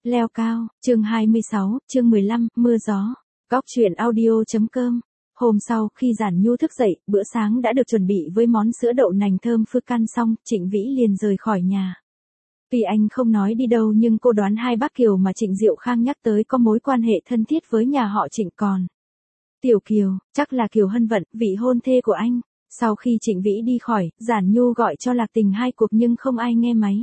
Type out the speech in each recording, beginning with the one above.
Leo cao, chương 26, chương 15, mưa gió. Góc truyện audio.com. Hôm sau, khi Giản Nhu thức dậy, bữa sáng đã được chuẩn bị với món sữa đậu nành thơm phức căn xong, Trịnh Vĩ liền rời khỏi nhà. Tuy anh không nói đi đâu nhưng cô đoán hai bác Kiều mà Trịnh Diệu Khang nhắc tới có mối quan hệ thân thiết với nhà họ Trịnh còn. Tiểu Kiều, chắc là Kiều Hân Vận, vị hôn thê của anh. Sau khi Trịnh Vĩ đi khỏi, Giản Nhu gọi cho Lạc Tình hai cuộc nhưng không ai nghe máy.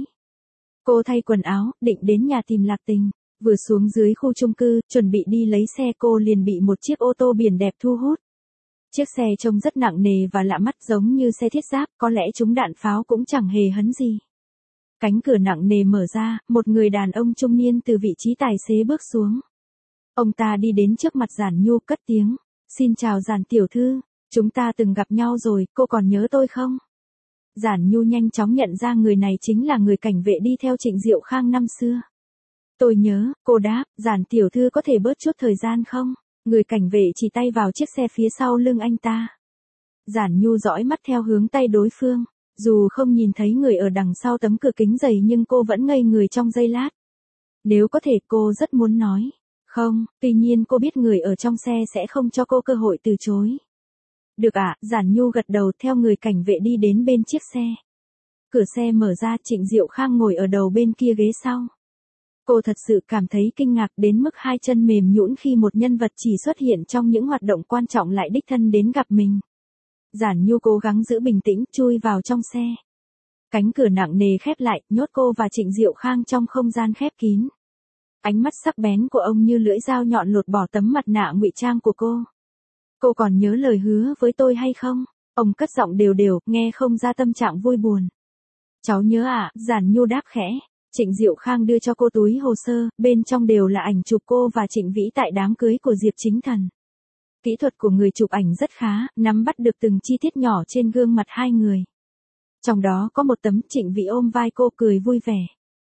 Cô thay quần áo, định đến nhà tìm Lạc Tình. Vừa xuống dưới khu chung cư, chuẩn bị đi lấy xe cô liền bị một chiếc ô tô biển đẹp thu hút. Chiếc xe trông rất nặng nề và lạ mắt giống như xe thiết giáp, có lẽ trúng đạn pháo cũng chẳng hề hấn gì. Cánh cửa nặng nề mở ra, một người đàn ông trung niên từ vị trí tài xế bước xuống. Ông ta đi đến trước mặt Giản Nhu cất tiếng. Xin chào Giản tiểu thư, chúng ta từng gặp nhau rồi, cô còn nhớ tôi không? Giản Nhu nhanh chóng nhận ra người này chính là người cảnh vệ đi theo Trịnh Diệu Khang năm xưa. Tôi nhớ, cô đáp, Giản tiểu thư có thể bớt chút thời gian không? Người cảnh vệ chỉ tay vào chiếc xe phía sau lưng anh ta. Giản Nhu dõi mắt theo hướng tay đối phương. Dù không nhìn thấy người ở đằng sau tấm cửa kính dày nhưng cô vẫn ngây người trong giây lát. Nếu có thể cô rất muốn nói. Không, tuy nhiên cô biết người ở trong xe sẽ không cho cô cơ hội từ chối. Được ạ, Giản Nhu gật đầu theo người cảnh vệ đi đến bên chiếc xe. Cửa xe mở ra, Trịnh Diệu Khang ngồi ở đầu bên kia ghế sau. Cô thật sự cảm thấy kinh ngạc đến mức hai chân mềm nhũn khi một nhân vật chỉ xuất hiện trong những hoạt động quan trọng lại đích thân đến gặp mình. Giản Nhu cố gắng giữ bình tĩnh, chui vào trong xe. Cánh cửa nặng nề khép lại, nhốt cô và Trịnh Diệu Khang trong không gian khép kín. Ánh mắt sắc bén của ông như lưỡi dao nhọn lột bỏ tấm mặt nạ ngụy trang của cô. Cô còn nhớ lời hứa với tôi hay không? Ông cất giọng đều đều, nghe không ra tâm trạng vui buồn. Cháu nhớ ạ, Giản Nhu đáp khẽ. Trịnh Diệu Khang đưa cho cô túi hồ sơ, bên trong đều là ảnh chụp cô và Trịnh Vĩ tại đám cưới của Diệp Chính Thần. Kỹ thuật của người chụp ảnh rất khá, nắm bắt được từng chi tiết nhỏ trên gương mặt hai người. Trong đó có một tấm Trịnh Vĩ ôm vai cô cười vui vẻ.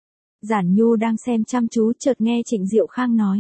Giản Nhu đang xem chăm chú chợt nghe Trịnh Diệu Khang nói.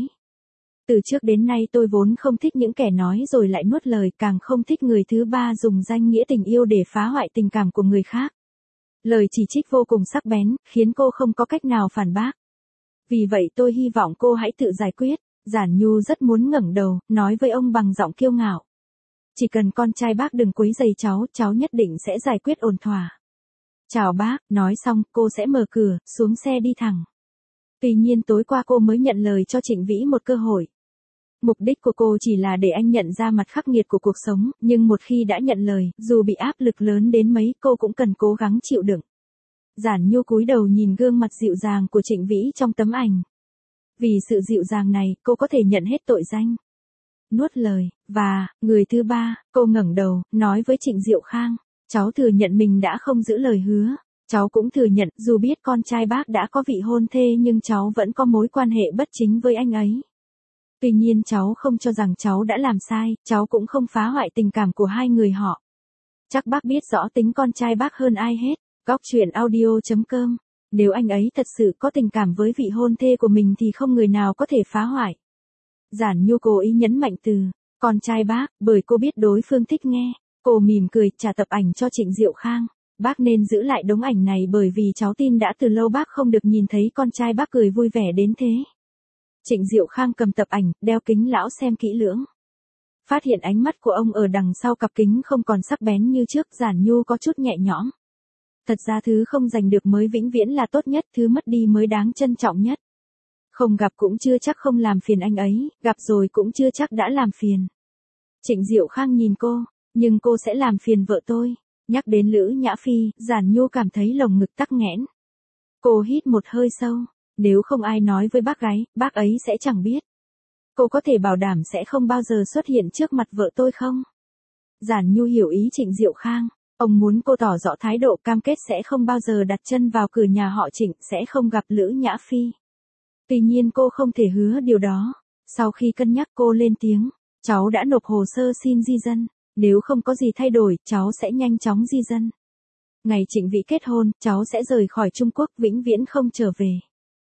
Từ trước đến nay tôi vốn không thích những kẻ nói rồi lại nuốt lời, càng không thích người thứ ba dùng danh nghĩa tình yêu để phá hoại tình cảm của người khác. Lời chỉ trích vô cùng sắc bén, khiến cô không có cách nào phản bác. Vì vậy tôi hy vọng cô hãy tự giải quyết. Giản Nhu rất muốn ngẩng đầu, nói với ông bằng giọng kiêu ngạo. Chỉ cần con trai bác đừng quấy rầy cháu nhất định sẽ giải quyết ổn thỏa. Chào bác, nói xong, cô sẽ mở cửa, xuống xe đi thẳng. Tuy nhiên tối qua cô mới nhận lời cho Trịnh Vĩ một cơ hội. Mục đích của cô chỉ là để anh nhận ra mặt khắc nghiệt của cuộc sống, nhưng một khi đã nhận lời, dù bị áp lực lớn đến mấy, cô cũng cần cố gắng chịu đựng. Giản Nhu cúi đầu nhìn gương mặt dịu dàng của Trịnh Vĩ trong tấm ảnh. Vì sự dịu dàng này, cô có thể nhận hết tội danh. Nuốt lời, và, người thứ ba, cô ngẩng đầu, nói với Trịnh Diệu Khang. Cháu thừa nhận mình đã không giữ lời hứa. Cháu cũng thừa nhận, dù biết con trai bác đã có vị hôn thê nhưng cháu vẫn có mối quan hệ bất chính với anh ấy. Tuy nhiên cháu không cho rằng cháu đã làm sai, cháu cũng không phá hoại tình cảm của hai người họ. Chắc bác biết rõ tính con trai bác hơn ai hết. Góc truyện audio.com. Nếu anh ấy thật sự có tình cảm với vị hôn thê của mình thì không người nào có thể phá hoại. Giản Nhu cố ý nhấn mạnh từ con trai bác, bởi cô biết đối phương thích nghe. Cô mỉm cười, trả tập ảnh cho Trịnh Diệu Khang. Bác nên giữ lại đống ảnh này bởi vì cháu tin đã từ lâu bác không được nhìn thấy con trai bác cười vui vẻ đến thế. Trịnh Diệu Khang cầm tập ảnh, đeo kính lão xem kỹ lưỡng. Phát hiện ánh mắt của ông ở đằng sau cặp kính không còn sắc bén như trước, Giản Nhu có chút nhẹ nhõm. Thật ra thứ không giành được mới vĩnh viễn là tốt nhất, thứ mất đi mới đáng trân trọng nhất. Không gặp cũng chưa chắc không làm phiền anh ấy, gặp rồi cũng chưa chắc đã làm phiền. Trịnh Diệu Khang nhìn cô, nhưng cô sẽ làm phiền vợ tôi. Nhắc đến Lữ Nhã Phi, Giản Nhu cảm thấy lồng ngực tắc nghẽn. Cô hít một hơi sâu, nếu không ai nói với bác ấy sẽ chẳng biết. Cô có thể bảo đảm sẽ không bao giờ xuất hiện trước mặt vợ tôi không? Giản Nhu hiểu ý Trịnh Diệu Khang. Ông muốn cô tỏ rõ thái độ cam kết sẽ không bao giờ đặt chân vào cửa nhà họ Trịnh, sẽ không gặp Lữ Nhã Phi. Tuy nhiên cô không thể hứa điều đó. Sau khi cân nhắc cô lên tiếng, cháu đã nộp hồ sơ xin di dân. Nếu không có gì thay đổi, cháu sẽ nhanh chóng di dân. Ngày Trịnh Vĩ kết hôn, cháu sẽ rời khỏi Trung Quốc vĩnh viễn không trở về.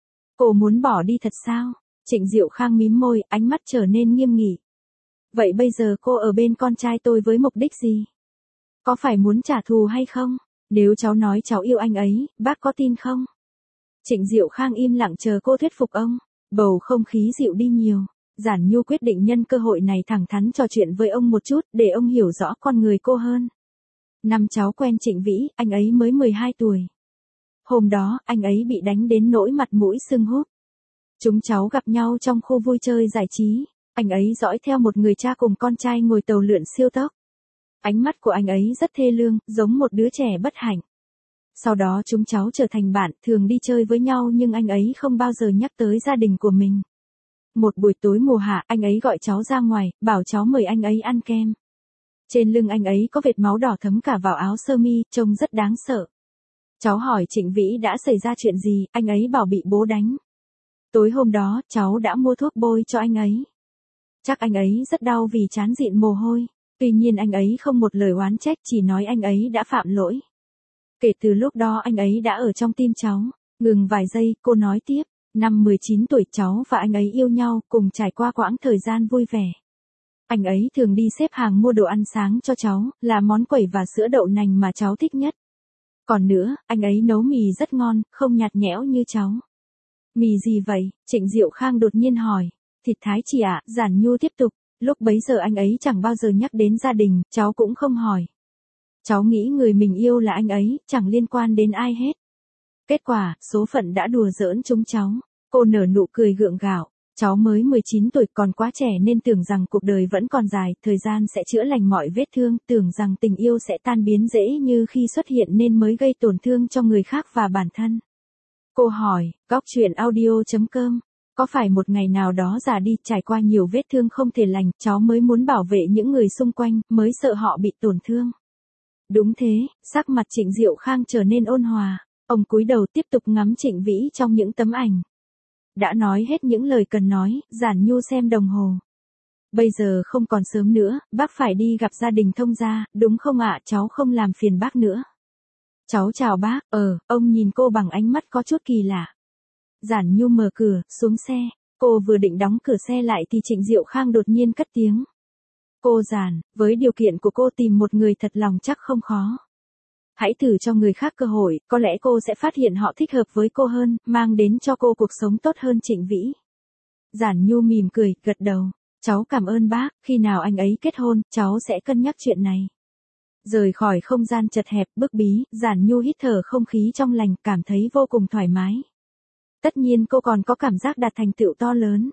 Cô muốn bỏ đi thật sao? Trịnh Diệu Khang mím môi, ánh mắt trở nên nghiêm nghị. Vậy bây giờ cô ở bên con trai tôi với mục đích gì? Có phải muốn trả thù hay không? Nếu cháu nói cháu yêu anh ấy, bác có tin không? Trịnh Diệu Khang im lặng chờ cô thuyết phục ông. Bầu không khí dịu đi nhiều. Giản Nhu quyết định nhân cơ hội này thẳng thắn trò chuyện với ông một chút, để ông hiểu rõ con người cô hơn. Năm cháu quen Trịnh Vĩ, anh ấy mới 12 tuổi. Hôm đó, anh ấy bị đánh đến nỗi mặt mũi sưng húp. Chúng cháu gặp nhau trong khu vui chơi giải trí. Anh ấy dõi theo một người cha cùng con trai ngồi tàu lượn siêu tốc. Ánh mắt của anh ấy rất thê lương, giống một đứa trẻ bất hạnh. Sau đó chúng cháu trở thành bạn, thường đi chơi với nhau nhưng anh ấy không bao giờ nhắc tới gia đình của mình. Một buổi tối mùa hạ, anh ấy gọi cháu ra ngoài, bảo cháu mời anh ấy ăn kem. Trên lưng anh ấy có vệt máu đỏ thấm cả vào áo sơ mi, trông rất đáng sợ. Cháu hỏi Trịnh Vĩ đã xảy ra chuyện gì, anh ấy bảo bị bố đánh. Tối hôm đó, cháu đã mua thuốc bôi cho anh ấy. Chắc anh ấy rất đau vì trán dịn mồ hôi. Tuy nhiên anh ấy không một lời oán trách, chỉ nói anh ấy đã phạm lỗi. Kể từ lúc đó anh ấy đã ở trong tim cháu. Ngừng vài giây, cô nói tiếp. Năm 19 tuổi cháu và anh ấy yêu nhau, cùng trải qua quãng thời gian vui vẻ. Anh ấy thường đi xếp hàng mua đồ ăn sáng cho cháu, là món quẩy và sữa đậu nành mà cháu thích nhất. Còn nữa, anh ấy nấu mì rất ngon, không nhạt nhẽo như cháu. Mì gì vậy? Trịnh Diệu Khang đột nhiên hỏi. Thịt Thái chị ạ, Giản Nhu tiếp tục. Lúc bấy giờ anh ấy chẳng bao giờ nhắc đến gia đình, cháu cũng không hỏi. Cháu nghĩ người mình yêu là anh ấy, chẳng liên quan đến ai hết. Kết quả, số phận đã đùa giỡn chúng cháu. Cô nở nụ cười gượng gạo. Cháu mới 19 tuổi còn quá trẻ nên tưởng rằng cuộc đời vẫn còn dài, thời gian sẽ chữa lành mọi vết thương, tưởng rằng tình yêu sẽ tan biến dễ như khi xuất hiện nên mới gây tổn thương cho người khác và bản thân. Cô hỏi, góc truyện audio.com, có phải một ngày nào đó già đi trải qua nhiều vết thương không thể lành, cháu mới muốn bảo vệ những người xung quanh, mới sợ họ bị tổn thương? Đúng thế, sắc mặt Trịnh Diệu Khang trở nên ôn hòa, ông cúi đầu tiếp tục ngắm Trịnh Vĩ trong những tấm ảnh. Đã nói hết những lời cần nói, Giản Nhu xem đồng hồ. Bây giờ không còn sớm nữa, bác phải đi gặp gia đình Thông gia, đúng không ạ? Cháu không làm phiền bác nữa. Cháu chào bác, ông nhìn cô bằng ánh mắt có chút kỳ lạ. Giản Nhu mở cửa, xuống xe. Cô vừa định đóng cửa xe lại thì Trịnh Diệu Khang đột nhiên cất tiếng. Cô Giản, với điều kiện của cô tìm một người thật lòng chắc không khó. Hãy thử cho người khác cơ hội, có lẽ cô sẽ phát hiện họ thích hợp với cô hơn, mang đến cho cô cuộc sống tốt hơn. Trịnh Vĩ. Giản Nhu mỉm cười, gật đầu. Cháu cảm ơn bác, khi nào anh ấy kết hôn, cháu sẽ cân nhắc chuyện này. Rời khỏi không gian chật hẹp, bức bí, Giản Nhu hít thở không khí trong lành, cảm thấy vô cùng thoải mái. Tất nhiên cô còn có cảm giác đạt thành tựu to lớn.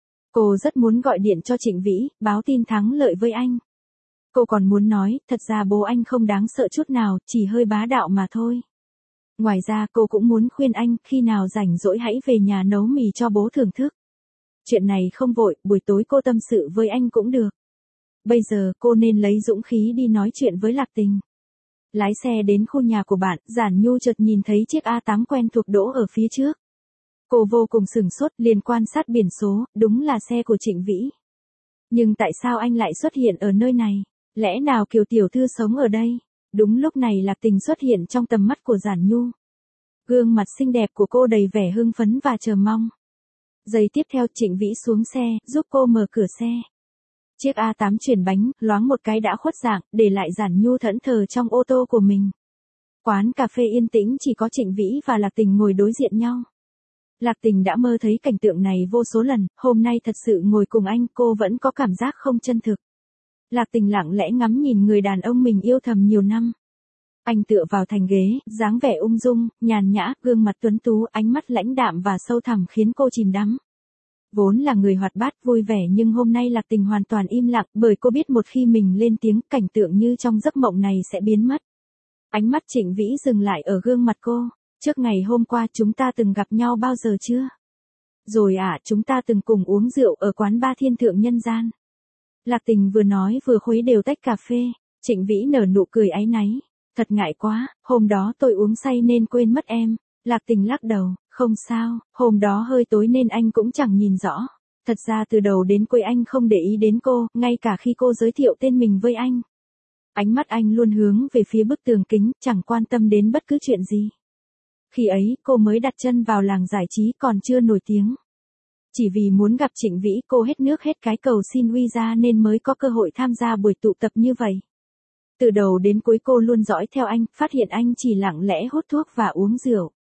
Cô rất muốn gọi điện cho Trịnh Vĩ, báo tin thắng lợi với anh. Cô còn muốn nói, thật ra bố anh không đáng sợ chút nào, chỉ hơi bá đạo mà thôi. Ngoài ra cô cũng muốn khuyên anh, khi nào rảnh rỗi hãy về nhà nấu mì cho bố thưởng thức. Chuyện này không vội, buổi tối cô tâm sự với anh cũng được. Bây giờ cô nên lấy dũng khí đi nói chuyện với Lạc Tình. Lái xe đến khu nhà của bạn, Giản Nhu chợt nhìn thấy chiếc A8 quen thuộc đỗ ở phía trước. Cô vô cùng sửng sốt, liền quan sát biển số, đúng là xe của Trịnh Vĩ. Nhưng tại sao anh lại xuất hiện ở nơi này? Lẽ nào Kiều tiểu thư sống ở đây? Đúng lúc này Lạc Tình xuất hiện trong tầm mắt của Giản Nhu. Gương mặt xinh đẹp của cô đầy vẻ hưng phấn và chờ mong. Giây tiếp theo Trịnh Vĩ xuống xe, giúp cô mở cửa xe. Chiếc A8 chuyển bánh, loáng một cái đã khuất dạng, để lại Giản Nhu thẫn thờ trong ô tô của mình. Quán cà phê yên tĩnh chỉ có Trịnh Vĩ và Lạc Tình ngồi đối diện nhau. Lạc Tình đã mơ thấy cảnh tượng này vô số lần, hôm nay thật sự ngồi cùng anh cô vẫn có cảm giác không chân thực. Lạc Tình lặng lẽ ngắm nhìn người đàn ông mình yêu thầm nhiều năm. Anh tựa vào thành ghế, dáng vẻ ung dung, nhàn nhã, gương mặt tuấn tú, ánh mắt lãnh đạm và sâu thẳm khiến cô chìm đắm. Vốn là người hoạt bát vui vẻ nhưng hôm nay Lạc Tình hoàn toàn im lặng bởi cô biết một khi mình lên tiếng cảnh tượng như trong giấc mộng này sẽ biến mất. Ánh mắt Trịnh Vĩ dừng lại ở gương mặt cô. Trước ngày hôm qua chúng ta từng gặp nhau bao giờ chưa? Rồi chúng ta từng cùng uống rượu ở quán ba Thiên Thượng Nhân Gian. Lạc Tình vừa nói vừa khuấy đều tách cà phê. Trịnh Vĩ nở nụ cười áy náy. Thật ngại quá, hôm đó tôi uống say nên quên mất em. Lạc Tình lắc đầu, không sao, hôm đó hơi tối nên anh cũng chẳng nhìn rõ. Thật ra từ đầu đến cuối anh không để ý đến cô, ngay cả khi cô giới thiệu tên mình với anh. Ánh mắt anh luôn hướng về phía bức tường kính, chẳng quan tâm đến bất cứ chuyện gì. Khi ấy, cô mới đặt chân vào làng giải trí còn chưa nổi tiếng. Chỉ vì muốn gặp Trịnh Vĩ cô hết nước hết cái cầu xin visa nên mới có cơ hội tham gia buổi tụ tập như vậy. Từ đầu đến cuối cô luôn dõi theo anh, phát hiện anh chỉ lặng lẽ hút thuốc và uống rượu.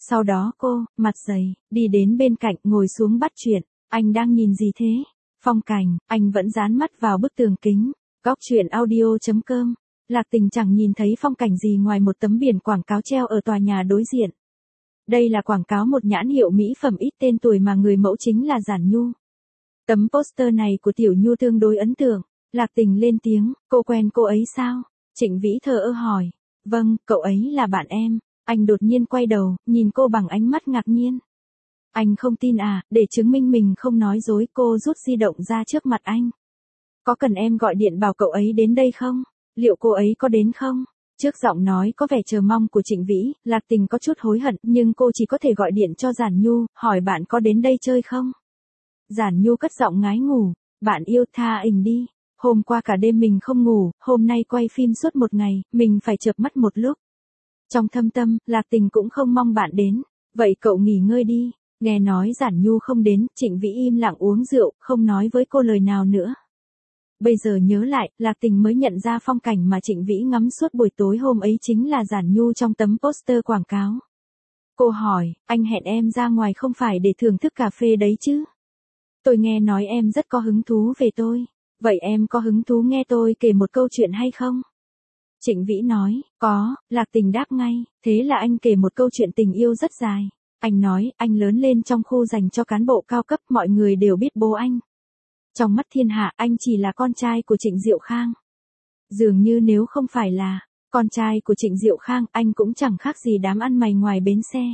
Sau đó cô, mặt dày, đi đến bên cạnh ngồi xuống bắt chuyện. Anh đang nhìn gì thế? Phong cảnh, anh vẫn dán mắt vào bức tường kính. Góc chuyện audio.com. Lạc Tình chẳng nhìn thấy phong cảnh gì ngoài một tấm biển quảng cáo treo ở tòa nhà đối diện. Đây là quảng cáo một nhãn hiệu mỹ phẩm ít tên tuổi mà người mẫu chính là Giản Nhu. Tấm poster này của Tiểu Nhu tương đối ấn tượng. Lạc Tình lên tiếng, cô quen cô ấy sao? Trịnh Vĩ thờ ơ hỏi. Vâng, cậu ấy là bạn em. Anh đột nhiên quay đầu, nhìn cô bằng ánh mắt ngạc nhiên. Anh không tin à, để chứng minh mình không nói dối, cô rút di động ra trước mặt anh. Có cần em gọi điện bảo cậu ấy đến đây không? Liệu cô ấy có đến không? Trước giọng nói có vẻ chờ mong của Trịnh Vĩ, Lạc Tình có chút hối hận, nhưng cô chỉ có thể gọi điện cho Giản Nhu, hỏi bạn có đến đây chơi không? Giản Nhu cất giọng ngái ngủ, bạn yêu tha ình đi. Hôm qua cả đêm mình không ngủ, hôm nay quay phim suốt một ngày, mình phải chợp mắt một lúc. Trong thâm tâm, Lạc Tình cũng không mong bạn đến. Vậy cậu nghỉ ngơi đi. Nghe nói Giản Nhu không đến, Trịnh Vĩ im lặng uống rượu, không nói với cô lời nào nữa. Bây giờ nhớ lại, Lạc Tình mới nhận ra phong cảnh mà Trịnh Vĩ ngắm suốt buổi tối hôm ấy chính là Giản Nhu trong tấm poster quảng cáo. Cô hỏi, anh hẹn em ra ngoài không phải để thưởng thức cà phê đấy chứ? Tôi nghe nói em rất có hứng thú về tôi. Vậy em có hứng thú nghe tôi kể một câu chuyện hay không? Trịnh Vĩ nói, có, Lạc Tình đáp ngay, thế là anh kể một câu chuyện tình yêu rất dài. Anh nói, anh lớn lên trong khu dành cho cán bộ cao cấp, mọi người đều biết bố anh. Trong mắt thiên hạ, anh chỉ là con trai của Trịnh Diệu Khang. Dường như nếu không phải là con trai của Trịnh Diệu Khang, anh cũng chẳng khác gì đám ăn mày ngoài bến xe.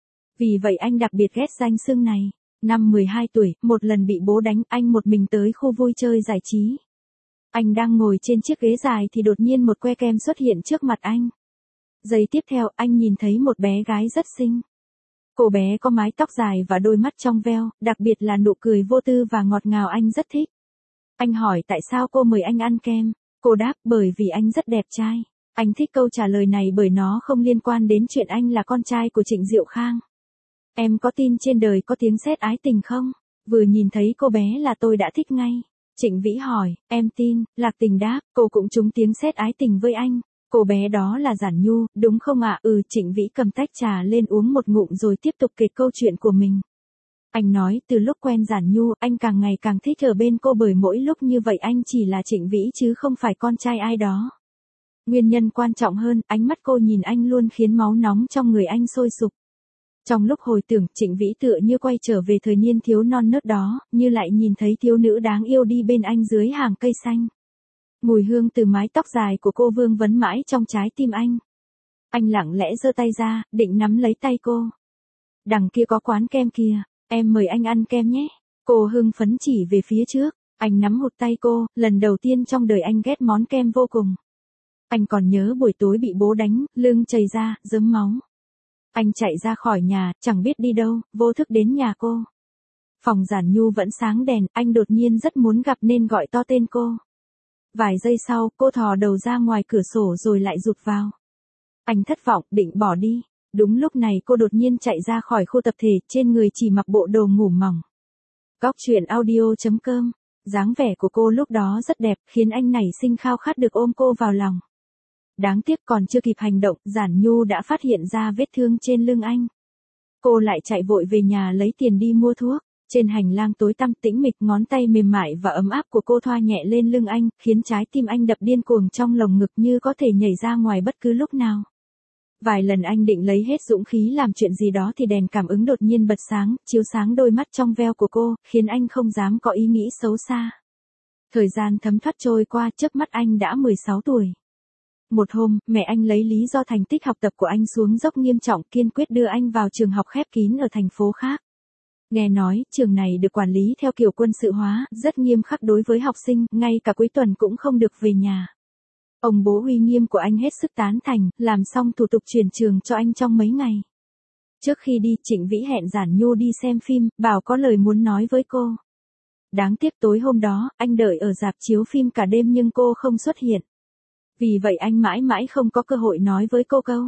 Vì vậy anh đặc biệt ghét danh xưng này. Năm 12 tuổi, một lần bị bố đánh, anh một mình tới khu vui chơi giải trí. Anh đang ngồi trên chiếc ghế dài thì đột nhiên một que kem xuất hiện trước mặt anh. Giây tiếp theo, anh nhìn thấy một bé gái rất xinh. Cô bé có mái tóc dài và đôi mắt trong veo, đặc biệt là nụ cười vô tư và ngọt ngào anh rất thích. Anh hỏi tại sao cô mời anh ăn kem. Cô đáp bởi vì anh rất đẹp trai. Anh thích câu trả lời này bởi nó không liên quan đến chuyện anh là con trai của Trịnh Diệu Khang. Em có tin trên đời có tiếng sét ái tình không? Vừa nhìn thấy cô bé là tôi đã thích ngay. Trịnh Vĩ hỏi, em tin, Lạc Tình đáp, cô cũng trúng tiếng sét ái tình với anh. Cô bé đó là Giản Nhu, đúng không ạ? Trịnh Vĩ cầm tách trà lên uống một ngụm rồi tiếp tục kể câu chuyện của mình. Anh nói, từ lúc quen Giản Nhu, anh càng ngày càng thích ở bên cô bởi mỗi lúc như vậy anh chỉ là Trịnh Vĩ chứ không phải con trai ai đó. Nguyên nhân quan trọng hơn, ánh mắt cô nhìn anh luôn khiến máu nóng trong người anh sôi sục. Trong lúc hồi tưởng, Trịnh Vĩ tựa như quay trở về thời niên thiếu non nớt đó, như lại nhìn thấy thiếu nữ đáng yêu đi bên anh dưới hàng cây xanh. Mùi hương từ mái tóc dài của cô vương vấn mãi trong trái tim anh. Anh lặng lẽ giơ tay ra, định nắm lấy tay cô. Đằng kia có quán kem kìa, em mời anh ăn kem nhé. Cô hưng phấn chỉ về phía trước, anh nắm hụt tay cô, lần đầu tiên trong đời anh ghét món kem vô cùng. Anh còn nhớ buổi tối bị bố đánh, lưng chảy ra, rớm máu. Anh chạy ra khỏi nhà, chẳng biết đi đâu, vô thức đến nhà cô. Phòng Giản Nhu vẫn sáng đèn, anh đột nhiên rất muốn gặp nên gọi to tên cô. Vài giây sau, cô thò đầu ra ngoài cửa sổ rồi lại rụt vào. Anh thất vọng, định bỏ đi. Đúng lúc này cô đột nhiên chạy ra khỏi khu tập thể, trên người chỉ mặc bộ đồ ngủ mỏng. Góc chuyện audio.com. Dáng vẻ của cô lúc đó rất đẹp, khiến anh nảy sinh khao khát được ôm cô vào lòng. Đáng tiếc còn chưa kịp hành động, Giản Nhu đã phát hiện ra vết thương trên lưng anh. Cô lại chạy vội về nhà lấy tiền đi mua thuốc. Trên hành lang tối tăm tĩnh mịch, ngón tay mềm mại và ấm áp của cô thoa nhẹ lên lưng anh, khiến trái tim anh đập điên cuồng trong lồng ngực như có thể nhảy ra ngoài bất cứ lúc nào. Vài lần anh định lấy hết dũng khí làm chuyện gì đó thì đèn cảm ứng đột nhiên bật sáng, chiếu sáng đôi mắt trong veo của cô, khiến anh không dám có ý nghĩ xấu xa. Thời gian thấm thoát trôi qua, chớp mắt anh đã 16 tuổi. Một hôm, mẹ anh lấy lý do thành tích học tập của anh xuống dốc nghiêm trọng, kiên quyết đưa anh vào trường học khép kín ở thành phố khác. Nghe nói, trường này được quản lý theo kiểu quân sự hóa, rất nghiêm khắc đối với học sinh, ngay cả cuối tuần cũng không được về nhà. Ông bố uy nghiêm của anh hết sức tán thành, làm xong thủ tục chuyển trường cho anh trong mấy ngày. Trước khi đi, Trịnh Vĩ hẹn Giản Nhu đi xem phim, bảo có lời muốn nói với cô. Đáng tiếc tối hôm đó, anh đợi ở rạp chiếu phim cả đêm nhưng cô không xuất hiện. Vì vậy anh mãi mãi không có cơ hội nói với cô câu.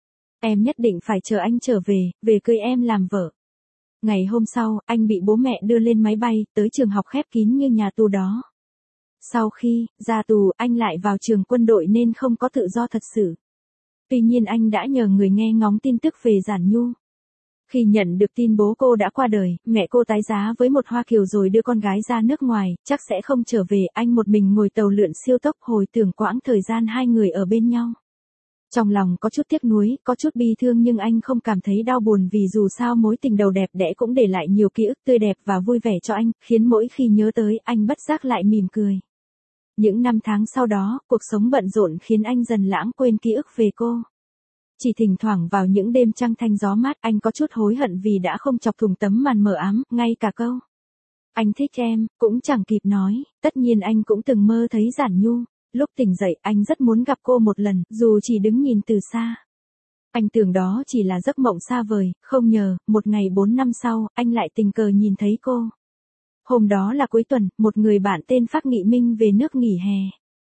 Em nhất định phải chờ anh trở về cưới em làm vợ. Ngày hôm sau, anh bị bố mẹ đưa lên máy bay, tới trường học khép kín như nhà tù đó. Sau khi ra tù, anh lại vào trường quân đội nên không có tự do thật sự. Tuy nhiên anh đã nhờ người nghe ngóng tin tức về Giản Nhu. Khi nhận được tin bố cô đã qua đời, mẹ cô tái giá với một Hoa Kiều rồi đưa con gái ra nước ngoài, chắc sẽ không trở về, anh một mình ngồi tàu lượn siêu tốc hồi tưởng quãng thời gian hai người ở bên nhau. Trong lòng có chút tiếc nuối, có chút bi thương nhưng anh không cảm thấy đau buồn vì dù sao mối tình đầu đẹp đẽ cũng để lại nhiều ký ức tươi đẹp và vui vẻ cho anh, khiến mỗi khi nhớ tới anh bất giác lại mỉm cười. Những năm tháng sau đó, cuộc sống bận rộn khiến anh dần lãng quên ký ức về cô. Chỉ thỉnh thoảng vào những đêm trăng thanh gió mát anh có chút hối hận vì đã không chọc thủng tấm màn mờ ám, ngay cả câu "anh thích em" cũng chẳng kịp nói. Tất nhiên anh cũng từng mơ thấy Giản Nhu. Lúc tỉnh dậy anh rất muốn gặp cô một lần, dù chỉ đứng nhìn từ xa. Anh tưởng đó chỉ là giấc mộng xa vời, không ngờ, một ngày 4 năm sau, anh lại tình cờ nhìn thấy cô. Hôm đó là cuối tuần, một người bạn tên Phác Nghị Minh về nước nghỉ hè.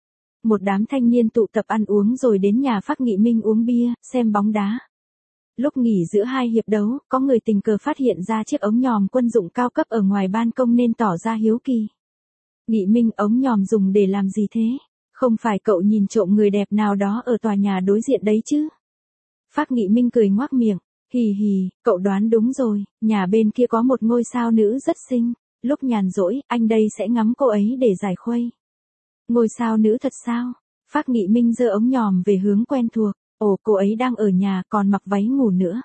Một đám thanh niên tụ tập ăn uống rồi đến nhà Phác Nghị Minh uống bia, xem bóng đá. Lúc nghỉ giữa hai hiệp đấu, có người tình cờ phát hiện ra chiếc ống nhòm quân dụng cao cấp ở ngoài ban công nên tỏ ra hiếu kỳ. Nghị Minh, ống nhòm dùng để làm gì thế? Không phải cậu nhìn trộm người đẹp nào đó ở tòa nhà đối diện đấy chứ? Phác Nghị Minh cười ngoác miệng, hì hì, cậu đoán đúng rồi, nhà bên kia có một ngôi sao nữ rất xinh. Lúc nhàn rỗi, anh đây sẽ ngắm cô ấy để giải khuây. Ngôi sao nữ thật sao? Phác Nghị Minh giơ ống nhòm về hướng quen thuộc. Ồ, cô ấy đang ở nhà còn mặc váy ngủ nữa.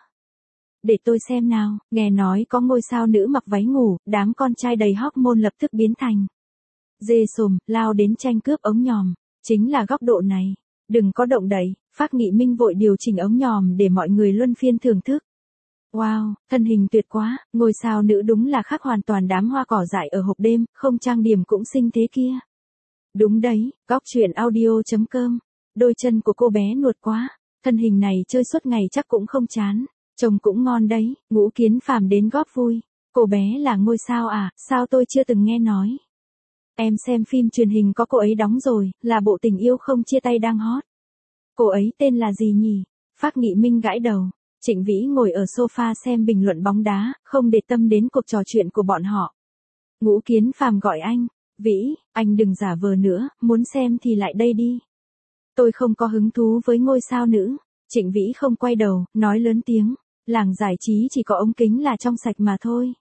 Để tôi xem nào, nghe nói có ngôi sao nữ mặc váy ngủ, đám con trai đầy hormone lập tức biến thành dê sồm, lao đến tranh cướp ống nhòm. Chính là góc độ này. Đừng có động đậy, Phác Nghị Minh vội điều chỉnh ống nhòm để mọi người luân phiên thưởng thức. Wow, thân hình tuyệt quá, ngôi sao nữ đúng là khác hoàn toàn đám hoa cỏ dại ở hộp đêm, không trang điểm cũng xinh thế kia. Đúng đấy, góc truyện audio.com. Đôi chân của cô bé nuột quá, thân hình này chơi suốt ngày chắc cũng không chán. Trông cũng ngon đấy, Ngũ Kiến Phàm đến góp vui. Cô bé là ngôi sao à, sao tôi chưa từng nghe nói. Em xem phim truyền hình có cô ấy đóng rồi, là bộ Tình Yêu Không Chia Tay đang hot. Cô ấy tên là gì nhỉ? Phác Nghị Minh gãi đầu. Trịnh Vĩ ngồi ở sofa xem bình luận bóng đá, không để tâm đến cuộc trò chuyện của bọn họ. Ngũ Kiến Phàm gọi anh. Vĩ, anh đừng giả vờ nữa, muốn xem thì lại đây đi. Tôi không có hứng thú với ngôi sao nữ. Trịnh Vĩ không quay đầu, nói lớn tiếng. Làng giải trí chỉ có ống kính là trong sạch mà thôi.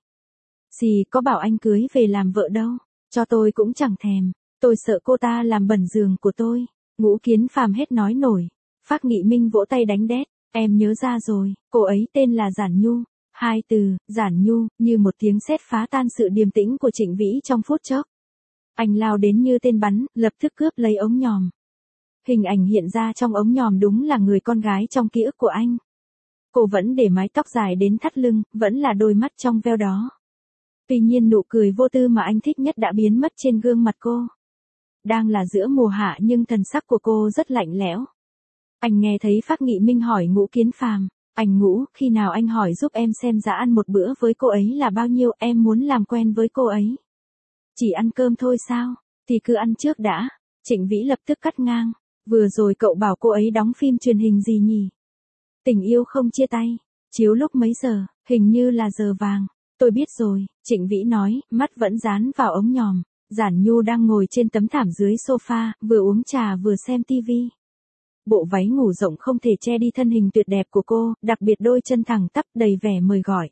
Gì có bảo anh cưới về làm vợ đâu. Cho tôi cũng chẳng thèm. Tôi sợ cô ta làm bẩn giường của tôi. Ngũ Kiến Phàm hết nói nổi. Phác Nghị Minh vỗ tay đánh đét. Em nhớ ra rồi, cô ấy tên là Giản Nhu. Hai từ, Giản Nhu, như một tiếng sét phá tan sự điềm tĩnh của Trịnh Vĩ trong phút chốc. Anh lao đến như tên bắn, lập tức cướp lấy ống nhòm. Hình ảnh hiện ra trong ống nhòm đúng là người con gái trong ký ức của anh. Cô vẫn để mái tóc dài đến thắt lưng, vẫn là đôi mắt trong veo đó. Tuy nhiên nụ cười vô tư mà anh thích nhất đã biến mất trên gương mặt cô. Đang là giữa mùa hạ nhưng thần sắc của cô rất lạnh lẽo. Anh nghe thấy Phác Nghị Minh hỏi Ngũ Kiến Phàm, anh Ngũ, khi nào anh hỏi giúp em xem giá ăn một bữa với cô ấy là bao nhiêu, em muốn làm quen với cô ấy. Chỉ ăn cơm thôi sao, thì cứ ăn trước đã. Trịnh Vĩ lập tức cắt ngang, vừa rồi cậu bảo cô ấy đóng phim truyền hình gì nhỉ? Tình Yêu Không Chia Tay, chiếu lúc mấy giờ, hình như là giờ vàng. Tôi biết rồi, Trịnh Vĩ nói, mắt vẫn dán vào ống nhòm. Giản Nhu đang ngồi trên tấm thảm dưới sofa, vừa uống trà vừa xem tivi. Bộ váy ngủ rộng không thể che đi thân hình tuyệt đẹp của cô, đặc biệt đôi chân thẳng tắp đầy vẻ mời gọi.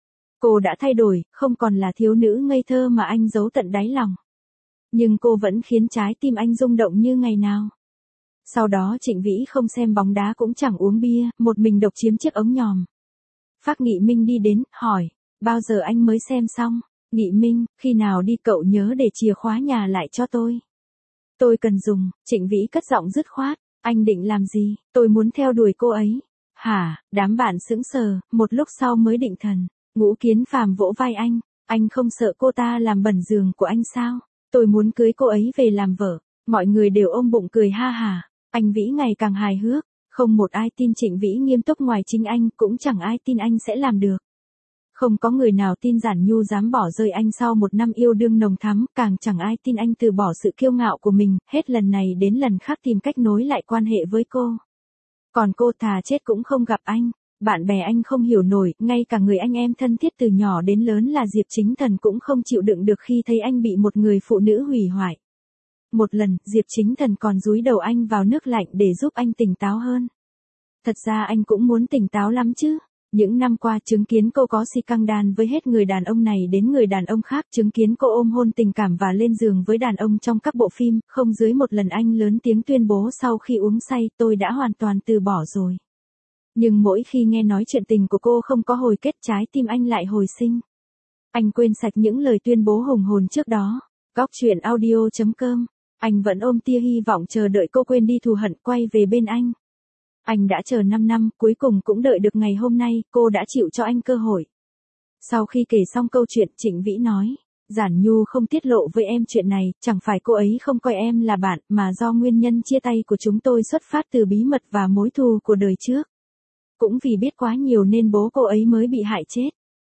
Cô đã thay đổi, không còn là thiếu nữ ngây thơ mà anh giấu tận đáy lòng. Nhưng cô vẫn khiến trái tim anh rung động như ngày nào. Sau đó Trịnh Vĩ không xem bóng đá cũng chẳng uống bia, một mình độc chiếm chiếc ống nhòm. Phác Nghị Minh đi đến, hỏi, bao giờ anh mới xem xong? Nghị Minh, khi nào đi cậu nhớ để chìa khóa nhà lại cho tôi. Tôi cần dùng. Trịnh Vĩ cất giọng dứt khoát. Anh định làm gì? Tôi muốn theo đuổi cô ấy. Hả? Đám bạn sững sờ, một lúc sau mới định thần. Ngũ Kiến Phàm vỗ vai anh không sợ cô ta làm bẩn giường của anh sao? Tôi muốn cưới cô ấy về làm vợ. Mọi người đều ôm bụng cười ha hả. Anh Vĩ ngày càng hài hước, không một ai tin Trịnh Vĩ nghiêm túc ngoài chính anh, cũng chẳng ai tin anh sẽ làm được. Không có người nào tin Giản Nhu dám bỏ rơi anh sau một năm yêu đương nồng thắm, càng chẳng ai tin anh từ bỏ sự kiêu ngạo của mình, hết lần này đến lần khác tìm cách nối lại quan hệ với cô. Còn cô thà chết cũng không gặp anh, bạn bè anh không hiểu nổi, ngay cả người anh em thân thiết từ nhỏ đến lớn là Diệp Chính Thần cũng không chịu đựng được khi thấy anh bị một người phụ nữ hủy hoại. Một lần, Diệp Chính Thần còn dúi đầu anh vào nước lạnh để giúp anh tỉnh táo hơn. Thật ra anh cũng muốn tỉnh táo lắm chứ. Những năm qua chứng kiến cô có scandal với hết người đàn ông này đến người đàn ông khác, chứng kiến cô ôm hôn tình cảm và lên giường với đàn ông trong các bộ phim, không dưới một lần anh lớn tiếng tuyên bố sau khi uống say tôi đã hoàn toàn từ bỏ rồi. Nhưng mỗi khi nghe nói chuyện tình của cô không có hồi kết, trái tim anh lại hồi sinh. Anh quên sạch những lời tuyên bố hùng hồn trước đó. Góc truyện audio.com. Anh vẫn ôm tia hy vọng chờ đợi cô quên đi thù hận quay về bên anh. Anh đã chờ 5 năm, cuối cùng cũng đợi được ngày hôm nay, cô đã chịu cho anh cơ hội. Sau khi kể xong câu chuyện, Trịnh Vĩ nói, Giản Nhu không tiết lộ với em chuyện này, chẳng phải cô ấy không coi em là bạn, mà do nguyên nhân chia tay của chúng tôi xuất phát từ bí mật và mối thù của đời trước. Cũng vì biết quá nhiều nên bố cô ấy mới bị hại chết.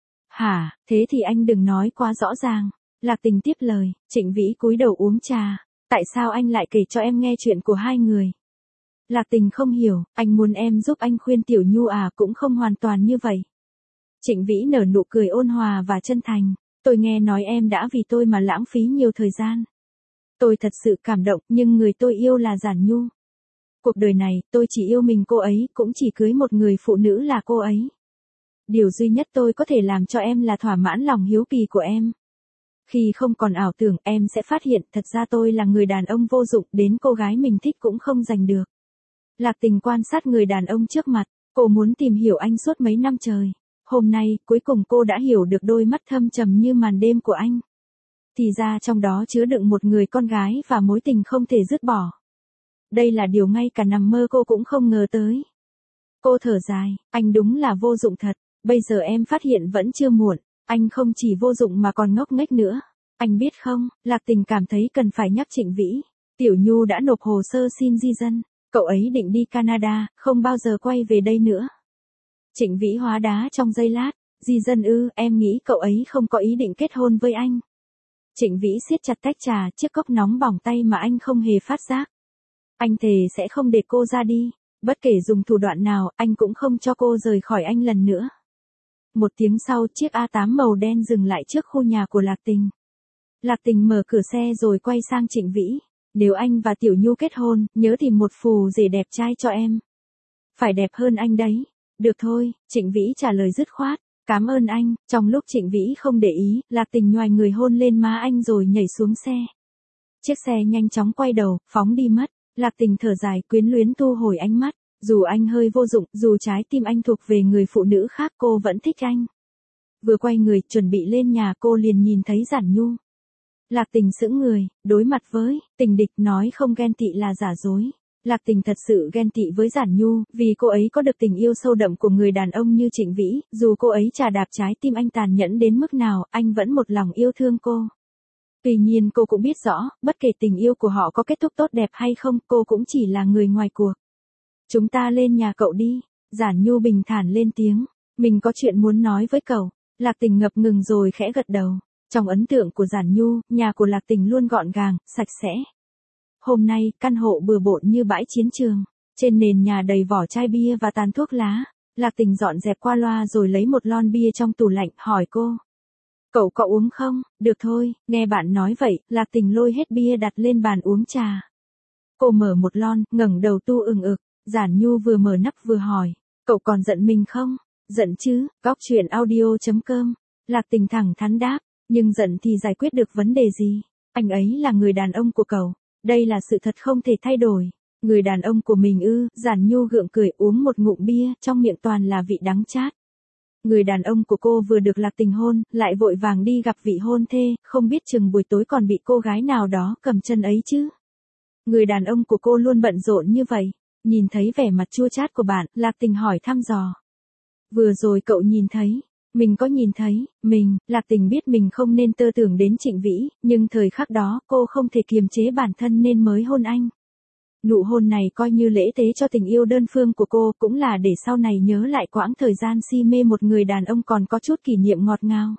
Hả, thế thì anh đừng nói quá rõ ràng. Lạc Tình tiếp lời, Trịnh Vĩ cúi đầu uống trà. Tại sao anh lại kể cho em nghe chuyện của hai người? Lạc Tình không hiểu, anh muốn em giúp anh khuyên Tiểu Nhu à, cũng không hoàn toàn như vậy. Trịnh Vĩ nở nụ cười ôn hòa và chân thành. Tôi nghe nói em đã vì tôi mà lãng phí nhiều thời gian. Tôi thật sự cảm động, nhưng người tôi yêu là Giản Nhu. Cuộc đời này, tôi chỉ yêu mình cô ấy, cũng chỉ cưới một người phụ nữ là cô ấy. Điều duy nhất tôi có thể làm cho em là thỏa mãn lòng hiếu kỳ của em. Khi không còn ảo tưởng, em sẽ phát hiện thật ra tôi là người đàn ông vô dụng, đến cô gái mình thích cũng không giành được. Lạc Tình quan sát người đàn ông trước mặt, cô muốn tìm hiểu anh suốt mấy năm trời. Hôm nay, cuối cùng cô đã hiểu được đôi mắt thâm trầm như màn đêm của anh. Thì ra trong đó chứa đựng một người con gái và mối tình không thể dứt bỏ. Đây là điều ngay cả nằm mơ cô cũng không ngờ tới. Cô thở dài, anh đúng là vô dụng thật, bây giờ em phát hiện vẫn chưa muộn, anh không chỉ vô dụng mà còn ngốc nghếch nữa. Anh biết không, Lạc Tình cảm thấy cần phải nhắc Trịnh Vĩ. Tiểu Nhu đã nộp hồ sơ xin di dân, cậu ấy định đi Canada, không bao giờ quay về đây nữa. Trịnh Vĩ hóa đá trong giây lát, di dân ư, em nghĩ cậu ấy không có ý định kết hôn với anh. Trịnh Vĩ siết chặt tách trà, chiếc cốc nóng bỏng tay mà anh không hề phát giác. Anh thề sẽ không để cô ra đi, bất kể dùng thủ đoạn nào, anh cũng không cho cô rời khỏi anh lần nữa. Một tiếng sau, chiếc A8 màu đen dừng lại trước khu nhà của Lạc Tình. Lạc Tình mở cửa xe rồi quay sang Trịnh Vĩ. Nếu anh và Tiểu Nhu kết hôn, nhớ tìm một phù rể đẹp trai cho em. Phải đẹp hơn anh đấy. Được thôi, Trịnh Vĩ trả lời dứt khoát. Cảm ơn anh. Trong lúc Trịnh Vĩ không để ý, Lạc Tình nhoài người hôn lên má anh rồi nhảy xuống xe. Chiếc xe nhanh chóng quay đầu, phóng đi mất. Lạc Tình thở dài, quyến luyến thu hồi ánh mắt. Dù anh hơi vô dụng, dù trái tim anh thuộc về người phụ nữ khác, cô vẫn thích anh. Vừa quay người, chuẩn bị lên nhà, cô liền nhìn thấy Giản Nhu. Lạc Tình sững người, đối mặt với tình địch, nói không ghen tị là giả dối. Lạc Tình thật sự ghen tị với Giản Nhu, vì cô ấy có được tình yêu sâu đậm của người đàn ông như Trịnh Vĩ, dù cô ấy chà đạp trái tim anh tàn nhẫn đến mức nào, anh vẫn một lòng yêu thương cô. Tuy nhiên cô cũng biết rõ, bất kể tình yêu của họ có kết thúc tốt đẹp hay không, cô cũng chỉ là người ngoài cuộc. Chúng ta lên nhà cậu đi. Giản Nhu bình thản lên tiếng. Mình có chuyện muốn nói với cậu. Lạc Tình ngập ngừng rồi khẽ gật đầu. Trong ấn tượng của Giản Nhu, nhà của Lạc Tình luôn gọn gàng, sạch sẽ. Hôm nay, căn hộ bừa bộn như bãi chiến trường. Trên nền nhà đầy vỏ chai bia và tàn thuốc lá. Lạc Tình dọn dẹp qua loa rồi lấy một lon bia trong tủ lạnh, hỏi cô. Cậu có uống không? Được thôi, nghe bạn nói vậy, Lạc Tình lôi hết bia đặt lên bàn uống trà. Cô mở một lon, ngẩng đầu tu ừng ực. Giản Nhu vừa mở nắp vừa hỏi, cậu còn giận mình không? Giận chứ, góc truyện audio.com. Lạc Tình thẳng thắn đáp, nhưng giận thì giải quyết được vấn đề gì? Anh ấy là người đàn ông của cậu, đây là sự thật không thể thay đổi. Người đàn ông của mình ư? Giản Nhu gượng cười uống một ngụm bia, trong miệng toàn là vị đắng chát. Người đàn ông của cô vừa được Lạc Tình hôn, lại vội vàng đi gặp vị hôn thê, không biết chừng buổi tối còn bị cô gái nào đó cầm chân ấy chứ. Người đàn ông của cô luôn bận rộn như vậy. Nhìn thấy vẻ mặt chua chát của bạn, Lạc Tình hỏi thăm dò. Vừa rồi cậu nhìn thấy, mình có nhìn thấy, Lạc Tình biết mình không nên tơ tưởng đến Trịnh Vĩ, nhưng thời khắc đó cô không thể kiềm chế bản thân nên mới hôn anh. Nụ hôn này coi như lễ tế cho tình yêu đơn phương của cô, cũng là để sau này nhớ lại quãng thời gian si mê một người đàn ông còn có chút kỷ niệm ngọt ngào.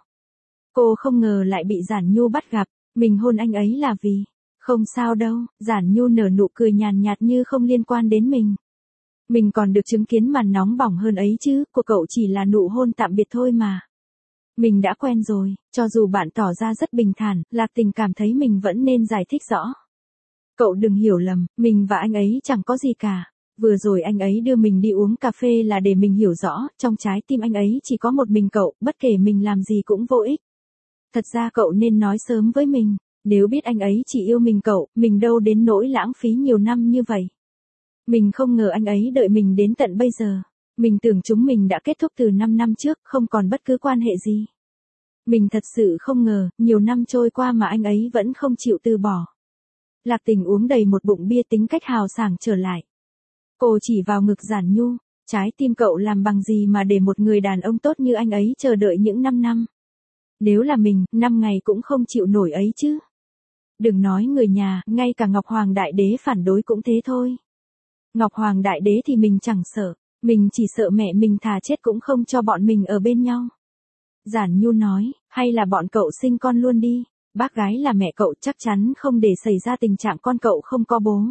Cô không ngờ lại bị Giản Nhu bắt gặp, mình hôn anh ấy là vì... Không sao đâu, Giản Nhu nở nụ cười nhàn nhạt như không liên quan đến mình. Mình còn được chứng kiến màn nóng bỏng hơn ấy chứ, của cậu chỉ là nụ hôn tạm biệt thôi mà. Mình đã quen rồi, cho dù bạn tỏ ra rất bình thản, Lạc Tình cảm thấy mình vẫn nên giải thích rõ. Cậu đừng hiểu lầm, mình và anh ấy chẳng có gì cả. Vừa rồi anh ấy đưa mình đi uống cà phê là để mình hiểu rõ, trong trái tim anh ấy chỉ có một mình cậu, bất kể mình làm gì cũng vô ích. Thật ra cậu nên nói sớm với mình, nếu biết anh ấy chỉ yêu mình cậu, mình đâu đến nỗi lãng phí nhiều năm như vậy. Mình không ngờ anh ấy đợi mình đến tận bây giờ. Mình tưởng chúng mình đã kết thúc từ 5 năm trước, không còn bất cứ quan hệ gì. Mình thật sự không ngờ, nhiều năm trôi qua mà anh ấy vẫn không chịu từ bỏ. Lạc Tình uống đầy một bụng bia, tính cách hào sảng trở lại. Cô chỉ vào ngực Giản Nhu, trái tim cậu làm bằng gì mà để một người đàn ông tốt như anh ấy chờ đợi những 5 năm. Nếu là mình, 5 ngày cũng không chịu nổi ấy chứ. Đừng nói người nhà, ngay cả Ngọc Hoàng Đại Đế phản đối cũng thế thôi. Ngọc Hoàng Đại Đế thì mình chẳng sợ, mình chỉ sợ mẹ mình thà chết cũng không cho bọn mình ở bên nhau. Giản Nhu nói, hay là bọn cậu sinh con luôn đi, bác gái là mẹ cậu chắc chắn không để xảy ra tình trạng con cậu không có bố.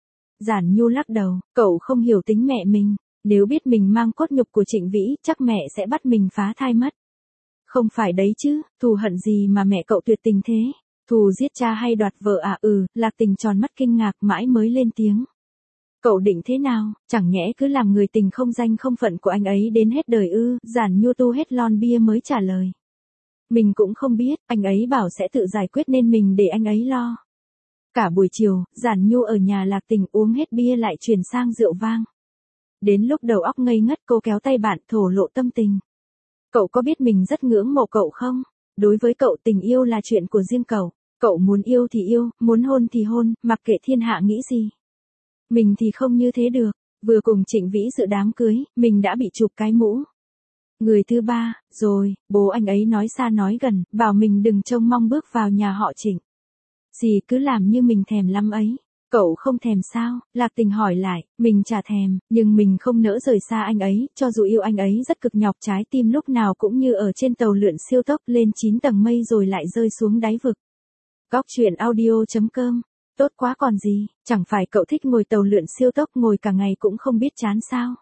Giản Nhu lắc đầu, cậu không hiểu tính mẹ mình, nếu biết mình mang cốt nhục của Trịnh Vĩ, chắc mẹ sẽ bắt mình phá thai mất. Không phải đấy chứ, thù hận gì mà mẹ cậu tuyệt tình thế? Thù giết cha hay đoạt vợ à? Lạc Tình tròn mắt kinh ngạc mãi mới lên tiếng. Cậu định thế nào, chẳng nhẽ cứ làm người tình không danh không phận của anh ấy đến hết đời ư? Giản Nhu tu hết lon bia mới trả lời. Mình cũng không biết, anh ấy bảo sẽ tự giải quyết nên mình để anh ấy lo. Cả buổi chiều, Giản Nhu ở nhà Lạc Tình uống hết bia lại chuyển sang rượu vang. Đến lúc đầu óc ngây ngất cô kéo tay bạn thổ lộ tâm tình. Cậu có biết mình rất ngưỡng mộ cậu không? Đối với cậu tình yêu là chuyện của riêng cậu. Cậu muốn yêu thì yêu, muốn hôn thì hôn, mặc kệ thiên hạ nghĩ gì. Mình thì không như thế được. Vừa cùng Trịnh Vĩ dự đám cưới, mình đã bị chụp cái mũ. Người thứ ba, rồi, bố anh ấy nói xa nói gần, bảo mình đừng trông mong bước vào nhà họ Trịnh. Dì cứ làm như mình thèm lắm ấy. Cậu không thèm sao? Lạc Tình hỏi lại, mình chả thèm, nhưng mình không nỡ rời xa anh ấy, cho dù yêu anh ấy rất cực nhọc, trái tim lúc nào cũng như ở trên tàu lượn siêu tốc lên 9 tầng mây rồi lại rơi xuống đáy vực. Góc truyện audio.com. Tốt quá còn gì, chẳng phải cậu thích ngồi tàu lượn siêu tốc ngồi cả ngày cũng không biết chán sao?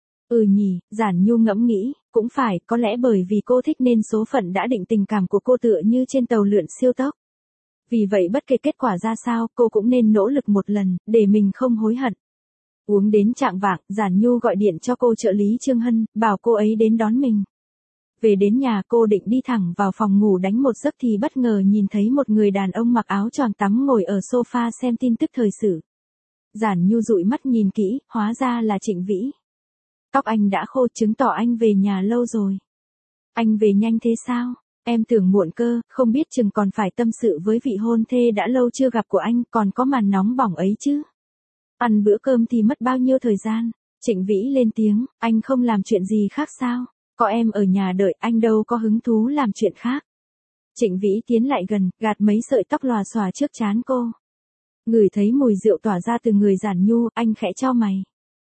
Nhỉ, Giản Nhu ngẫm nghĩ, cũng phải, có lẽ bởi vì cô thích nên số phận đã định tình cảm của cô tựa như trên tàu lượn siêu tốc. Vì vậy bất kể kết quả ra sao, cô cũng nên nỗ lực một lần, để mình không hối hận. Uống đến chạng vạng, Giản Nhu gọi điện cho cô trợ lý Trương Hân, bảo cô ấy đến đón mình. Về đến nhà cô định đi thẳng vào phòng ngủ đánh một giấc thì bất ngờ nhìn thấy một người đàn ông mặc áo choàng tắm ngồi ở sofa xem tin tức thời sự. Giản Nhu dụi mắt nhìn kỹ, hóa ra là Trịnh Vĩ. Tóc anh đã khô, chứng tỏ anh về nhà lâu rồi. Anh về nhanh thế sao? Em tưởng muộn cơ, không biết chừng còn phải tâm sự với vị hôn thê đã lâu chưa gặp của anh, còn có màn nóng bỏng ấy chứ. Ăn bữa cơm thì mất bao nhiêu thời gian? Trịnh Vĩ lên tiếng, anh không làm chuyện gì khác sao? Có em ở nhà đợi, anh đâu có hứng thú làm chuyện khác. Trịnh Vĩ tiến lại gần, gạt mấy sợi tóc lòa xòa trước trán cô. Ngửi thấy mùi rượu tỏa ra từ người Giản Nhu, anh khẽ chau mày.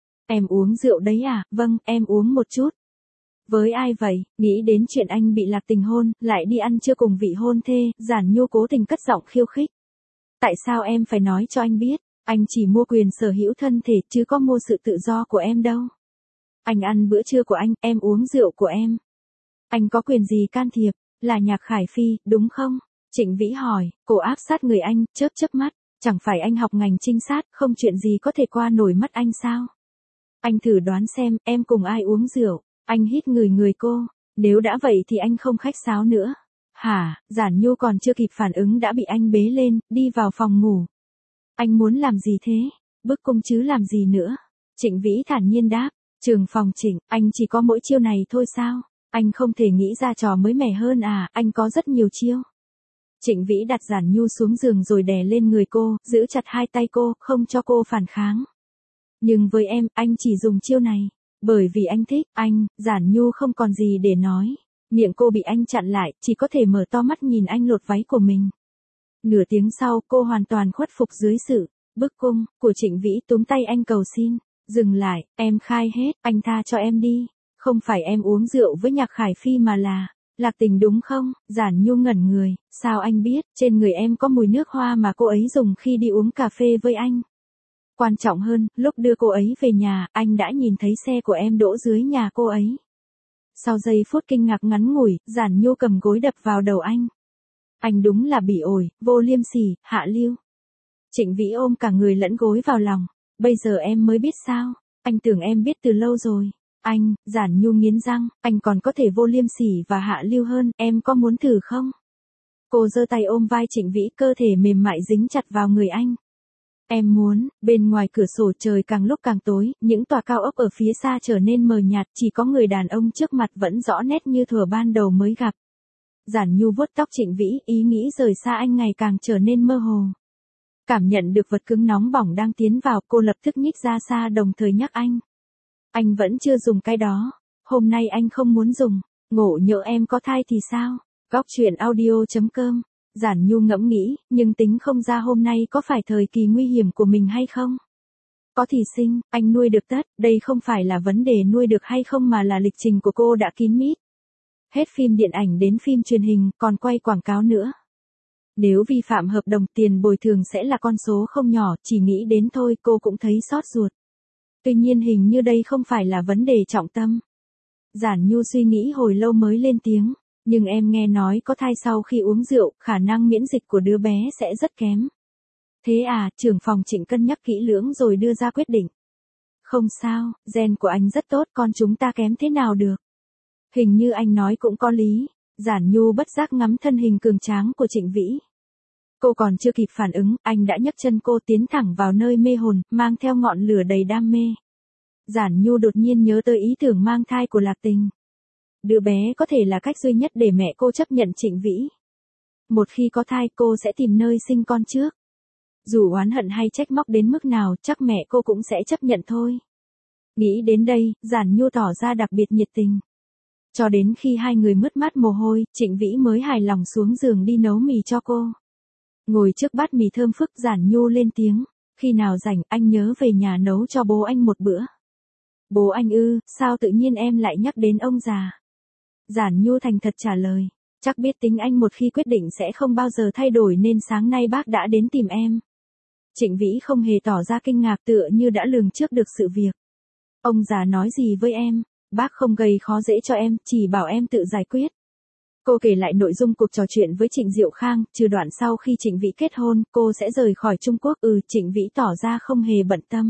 Em uống rượu đấy à? Vâng, em uống một chút. Với ai vậy? Nghĩ đến chuyện anh bị Lạc Tình hôn, lại đi ăn trưa cùng vị hôn thê, Giản Nhu cố tình cất giọng khiêu khích. Tại sao em phải nói cho anh biết? Anh chỉ mua quyền sở hữu thân thể, chứ có mua sự tự do của em đâu. Anh ăn bữa trưa của anh, em uống rượu của em. Anh có quyền gì can thiệp? Là Nhạc Khải Phi, đúng không? Trịnh Vĩ hỏi, cô áp sát người anh, chớp chớp mắt. Chẳng phải anh học ngành trinh sát, không chuyện gì có thể qua nổi mắt anh sao? Anh thử đoán xem, em cùng ai uống rượu? Anh hít người cô. Nếu đã vậy thì anh không khách sáo nữa. Hả? Giản Nhu còn chưa kịp phản ứng đã bị anh bế lên, đi vào phòng ngủ. Anh muốn làm gì thế? Bức cung chứ làm gì nữa? Trịnh Vĩ thản nhiên đáp. Trường phòng Trịnh, anh chỉ có mỗi chiêu này thôi sao? Anh không thể nghĩ ra trò mới mẻ hơn à? Anh có rất nhiều chiêu. Trịnh Vĩ đặt Giản Nhu xuống giường rồi đè lên người cô, giữ chặt hai tay cô, không cho cô phản kháng. Nhưng với em, anh chỉ dùng chiêu này. Bởi vì anh thích, anh. Giản Nhu không còn gì để nói. Miệng cô bị anh chặn lại, chỉ có thể mở to mắt nhìn anh lột váy của mình. Nửa tiếng sau, cô hoàn toàn khuất phục dưới sự bức cung của Trịnh Vĩ, túm tay anh cầu xin. Dừng lại, em khai hết, anh tha cho em đi. Không phải em uống rượu với Nhạc Khải Phi mà là Lạc Tình đúng không? Giản Nhu ngẩn người, sao anh biết? Trên người em có mùi nước hoa mà cô ấy dùng khi đi uống cà phê với anh. Quan trọng hơn, lúc đưa cô ấy về nhà, anh đã nhìn thấy xe của em đỗ dưới nhà cô ấy. Sau giây phút kinh ngạc ngắn ngủi, Giản Nhu cầm gối đập vào đầu anh. Anh đúng là bỉ ổi, vô liêm sỉ, hạ lưu. Trịnh Vĩ ôm cả người lẫn gối vào lòng. Bây giờ em mới biết sao? anh tưởng em biết từ lâu rồi. Anh, Giản Nhu nghiến răng, anh còn có thể vô liêm sỉ và hạ lưu hơn, em có muốn thử không? Cô giơ tay ôm vai Trịnh Vĩ, cơ thể mềm mại dính chặt vào người anh. Em muốn. Bên ngoài cửa sổ trời càng lúc càng tối, những tòa cao ốc ở phía xa trở nên mờ nhạt, chỉ có người đàn ông trước mặt vẫn rõ nét như thuở ban đầu mới gặp. Giản Nhu vuốt tóc Trịnh Vĩ, ý nghĩ rời xa anh ngày càng trở nên mơ hồ. Cảm nhận được vật cứng nóng bỏng đang tiến vào, cô lập tức nhích ra xa đồng thời nhắc anh. Anh vẫn chưa dùng cái đó. Hôm nay anh không muốn dùng. Ngộ nhỡ em có thai thì sao? Góc truyện audio.com. Giản Nhu ngẫm nghĩ, nhưng tính không ra hôm nay có phải thời kỳ nguy hiểm của mình hay không? Có thì sinh, anh nuôi được tất, đây không phải là vấn đề nuôi được hay không mà là lịch trình của cô đã kín mít. Hết phim điện ảnh đến phim truyền hình, còn quay quảng cáo nữa. Nếu vi phạm hợp đồng, tiền bồi thường sẽ là con số không nhỏ, chỉ nghĩ đến thôi cô cũng thấy xót ruột. Tuy nhiên hình như đây không phải là vấn đề trọng tâm. Giản Nhu suy nghĩ hồi lâu mới lên tiếng. Nhưng em nghe nói có thai sau khi uống rượu, khả năng miễn dịch của đứa bé sẽ rất kém. Thế à, trưởng phòng Trịnh cân nhắc kỹ lưỡng rồi đưa ra quyết định. Không sao, gen của anh rất tốt, con chúng ta kém thế nào được. Hình như anh nói cũng có lý. Giản Nhu bất giác ngắm thân hình cường tráng của Trịnh Vĩ. Cô còn chưa kịp phản ứng, anh đã nhấc chân cô tiến thẳng vào nơi mê hồn, mang theo ngọn lửa đầy đam mê. Giản Nhu đột nhiên nhớ tới ý tưởng mang thai của Lạc Tình. Đứa bé có thể là cách duy nhất để mẹ cô chấp nhận Trịnh Vĩ. Một khi có thai cô sẽ tìm nơi sinh con trước. Dù oán hận hay trách móc đến mức nào chắc mẹ cô cũng sẽ chấp nhận thôi. Nghĩ đến đây, Giản Nhu tỏ ra đặc biệt nhiệt tình. Cho đến khi hai người mướt mát mồ hôi, Trịnh Vĩ mới hài lòng xuống giường đi nấu mì cho cô. Ngồi trước bát mì thơm phức, Giản Nhu lên tiếng. Khi nào rảnh anh nhớ về nhà nấu cho bố anh một bữa. Bố anh ư, sao tự nhiên em lại nhắc đến ông già? Giản Nhu thành thật trả lời. Chắc biết tính anh một khi quyết định sẽ không bao giờ thay đổi nên sáng nay bác đã đến tìm em. Trịnh Vĩ không hề tỏ ra kinh ngạc, tựa như đã lường trước được sự việc. Ông già nói gì với em? Bác không gây khó dễ cho em, chỉ bảo em tự giải quyết. Cô kể lại nội dung cuộc trò chuyện với Trịnh Diệu Khang, trừ đoạn sau khi Trịnh Vĩ kết hôn, cô sẽ rời khỏi Trung Quốc. Trịnh Vĩ tỏ ra không hề bận tâm.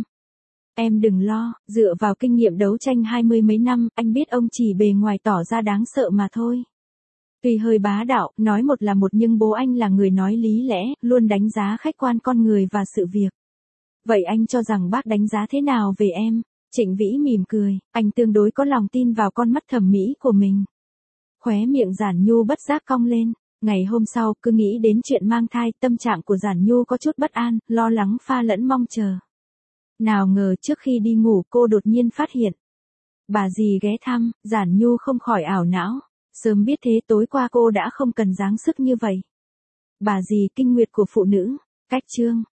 Em đừng lo, dựa vào kinh nghiệm đấu tranh 20 mấy năm, anh biết ông chỉ bề ngoài tỏ ra đáng sợ mà thôi. Tuy hơi bá đạo, nói một là một nhưng bố anh là người nói lý lẽ, luôn đánh giá khách quan con người và sự việc. Vậy anh cho rằng bác đánh giá thế nào về em? Trịnh Vĩ mỉm cười, anh tương đối có lòng tin vào con mắt thẩm mỹ của mình. Khóe miệng Giản Nhu bất giác cong lên. Ngày hôm sau, cứ nghĩ đến chuyện mang thai, tâm trạng của Giản Nhu có chút bất an, lo lắng pha lẫn mong chờ. Nào ngờ trước khi đi ngủ cô đột nhiên phát hiện. Bà dì ghé thăm, Giản Nhu không khỏi ảo não. Sớm biết thế tối qua cô đã không cần dáng sức như vậy. Bà dì kinh nguyệt của phụ nữ. Cách chương.